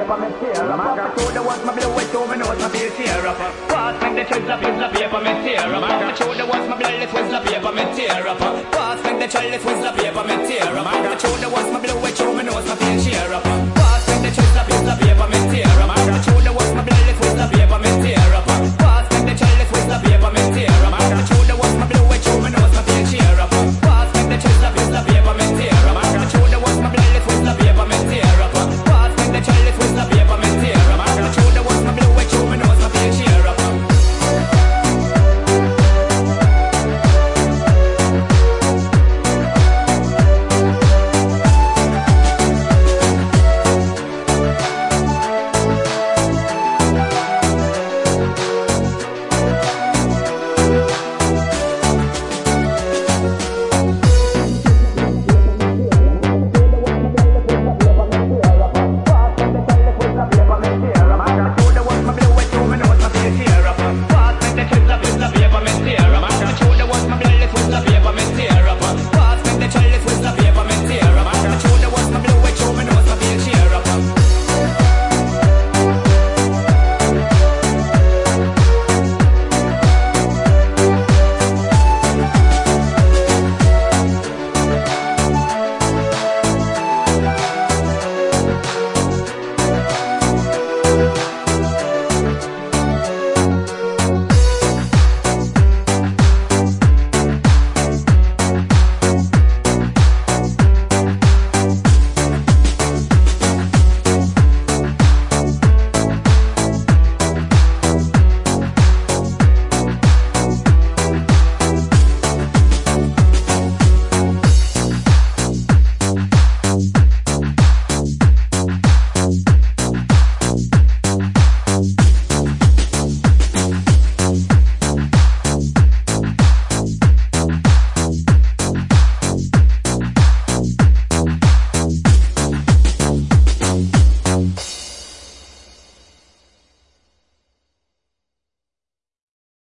paper, me tear up. Papa shoulder was my blow it to me nose, my face tear up. Pass me the chisel piece of paper, me tear up. Papa shoulder was my blood, it was the paper, me tear up. Pass me the child, it was the paper, me tear up. Papa shoulder was my blow it to me nose, my face tear up.